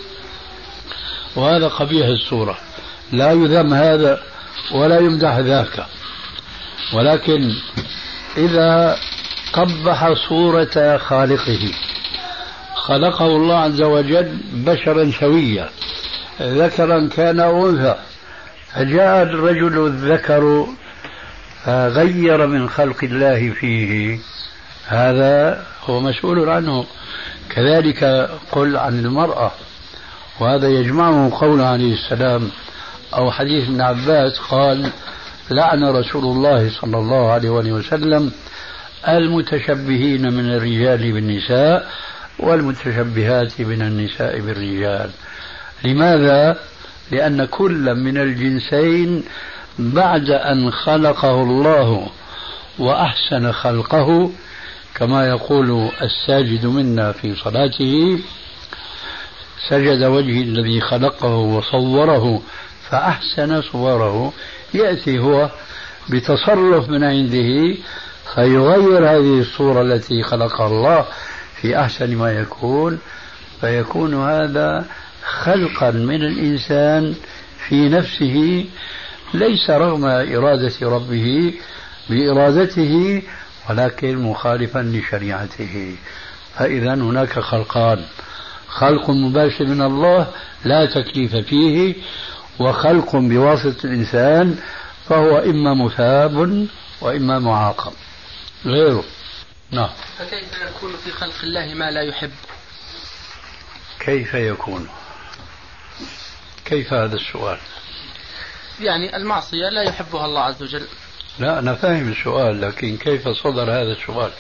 وهذا قبيح الصورة، لا يذم هذا ولا يمدح ذاك. ولكن إذا قبح صورة خالقه، خلقه الله عز وجل بشرا سويا، ذكرا كان أو أنثى، فجاء الرجل الذكر فغير من خلق الله فيه، هذا هو مسؤول عنه. كذلك قل عن المرأة، وهذا يجمعه قول عليه السلام أو حديث ابن عباس قال: لعن رسول الله صلى الله عليه وسلم المتشبهين من الرجال بالنساء والمتشبهات من النساء بالرجال. لماذا؟ لأن كل من الجنسين بعد أن خلقه الله وأحسن خلقه، كما يقول الساجد منا في صلاته: سجد وجهي الذي خلقه وصوره فأحسن صوره. يأتي هو بتصرف من عنده فيغير هذه الصورة التي خلقها الله في أحسن ما يكون، فيكون هذا خلقا من الإنسان في نفسه، ليس رغم إرادة ربه، بإرادته ولكن مخالفا لشريعته. فإذا هناك خلقان: خلق مباشر من الله لا تكليف فيه، وخلق بواسطة الإنسان فهو إما مثاب وإما معاقب غيره. نعم. فكيف يكون في خلق الله ما لا يحب؟ كيف يكون؟ كيف هذا السؤال؟ يعني المعصية لا يحبها الله عز وجل. لا أنا فاهم السؤال، لكن كيف صدر هذا السؤال؟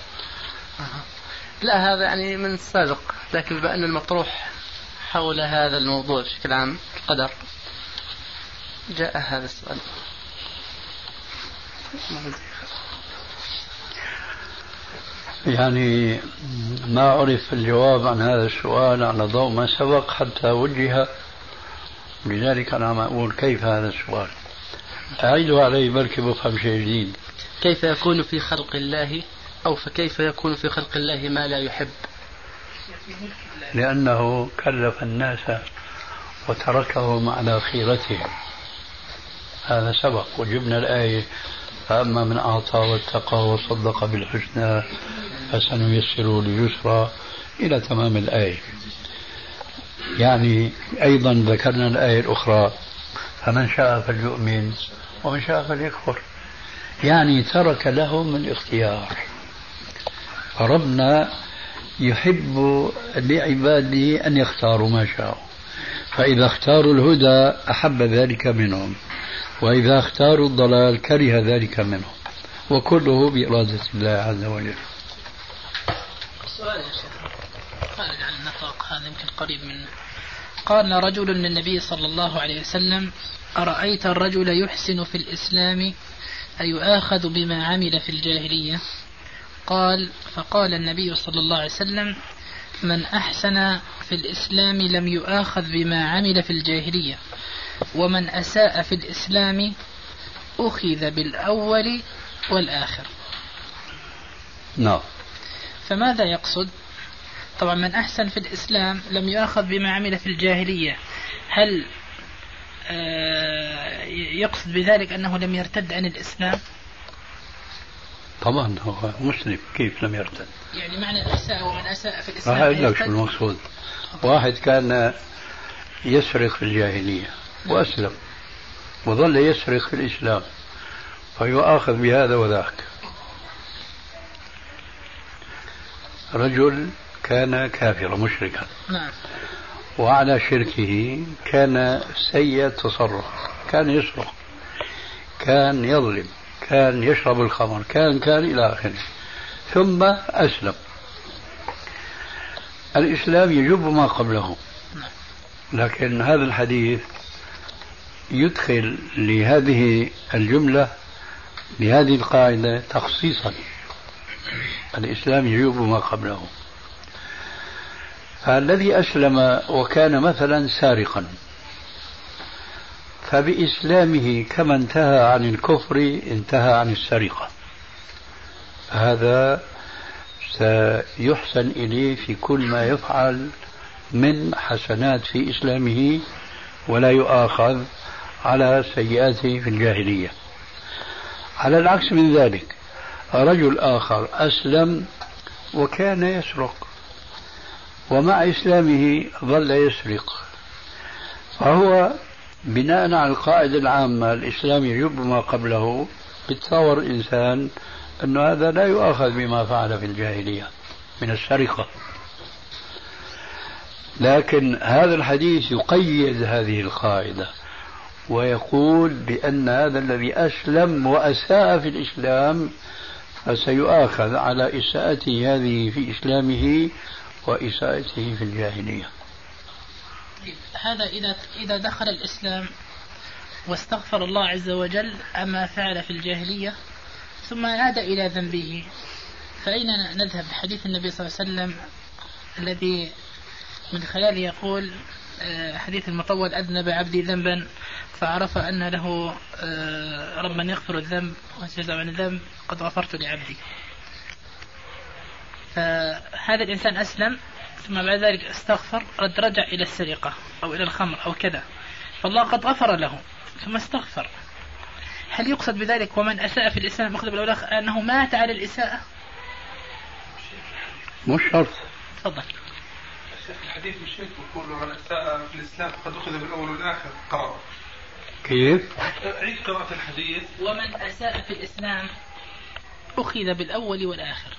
لا هذا يعني من السابق، لكن بما أن المطروح حول هذا الموضوع بشكل عام القدر جاء هذا السؤال. يعني ما عرف الجواب عن هذا السؤال على ضوء ما سبق حتى وجه، لذلك أنا عم أقول كيف هذا السؤال. أعيده علي بركي بفهم شيء جديد. كيف يكون في خلق الله، أو فكيف يكون في خلق الله ما لا يحب؟ لأنه كلف الناس وتركهم على خيرتهم، هذا سبق وجبنا الآية: فأما من أعطى واتقى وصدق بالحسنى فسنيسره لليسرى إلى تمام الآية. يعني أيضا ذكرنا الآية الأخرى: فمن شاء فليؤمن ومن شاء فليكفر. يعني ترك لهم الاختيار. فربنا يحب لعباده أن يختاروا ما شاءوا، فإذا اختاروا الهدى أحب ذلك منهم، وإذا اختاروا الضلال كره ذلك منهم، وكله بإرادة الله عز وجل. سؤال يا شيخ خارج عن النطاق، هذا يمكن قريب منه. قال رجل للنبي صلى الله عليه وسلم: أرأيت الرجل يحسن في الإسلام أيؤاخذ بما عمل في الجاهلية؟ فقال النبي صلى الله عليه وسلم: من أحسن في الإسلام لم يؤاخذ بما عمل في الجاهلية، ومن أساء في الإسلام أخذ بالأول والآخر. نعم. فماذا يقصد؟ طبعا من أحسن في الإسلام لم يؤاخذ بما عمل في الجاهلية، هل يقصد بذلك أنه لم يرتد عن الإسلام؟ طبعا هو مسلم، كيف لم يرتد؟ يعني معنى أساء ومن أساء في الإسلام هذا لك شو المقصود. واحد كان يسرق في الجاهلية وأسلم وظل يسرق في الإسلام فيؤاخذ بهذا وذاك. رجل كان كافرا مشركا، نعم، وعلى شركه كان سيء التصرف، كان يسرق، كان يظلم، كان يشرب الخمر، كان إلى آخره، ثم أسلم. الإسلام يجب ما قبله، لكن هذا الحديث يدخل لهذه الجملة لهذه القاعدة تخصيصا: الإسلام يجب ما قبله. فالذي أسلم وكان مثلا سارقا، فبإسلامه كما انتهى عن الكفر انتهى عن السرقة، هذا سيحسن إليه في كل ما يفعل من حسنات في إسلامه، ولا يؤاخذ على سيئاته في الجاهلية. على العكس من ذلك، رجل آخر أسلم وكان يسرق، ومع إسلامه ظل يسرق، فهو بناء على القاعدة العامة الإسلام يجب ما قبله، يتصور الإنسان أن هذا لا يؤاخذ بما فعل في الجاهلية من السرقة. لكن هذا الحديث يقيد هذه القاعدة ويقول بأن هذا الذي أسلم وأساء في الإسلام فسيؤاخذ على إساءته هذه في إسلامه وإساءته في الجاهلية. هذا إذا دخل الإسلام واستغفر الله عز وجل أما فعل في الجاهلية ثم عاد إلى ذنبه، فأين نذهب بحديث النبي صلى الله عليه وسلم الذي من خلاله يقول حديث المطول: أذنب عبدي ذنبا فعرف أن له ربا يغفر الذنب ويجزع عن الذنب قد غفرت لعبدي. فهذا الإنسان أسلم ثم بعد ذلك استغفر، رجع إلى السرقة أو إلى الخمر أو كذا، فالله قد غفر له ثم استغفر. هل يقصد بذلك ومن أساء في الإسلام أخذ بالأول أنه مات على الإساءة؟ مش شرط. تفضل. الحديث مش هيك بقول من أساء في الإسلام فقد أخذ بالأول والآخر قراءة. كيف؟ عيد قراءة الحديث. ومن أساء في الإسلام أخذ بالأول والآخر.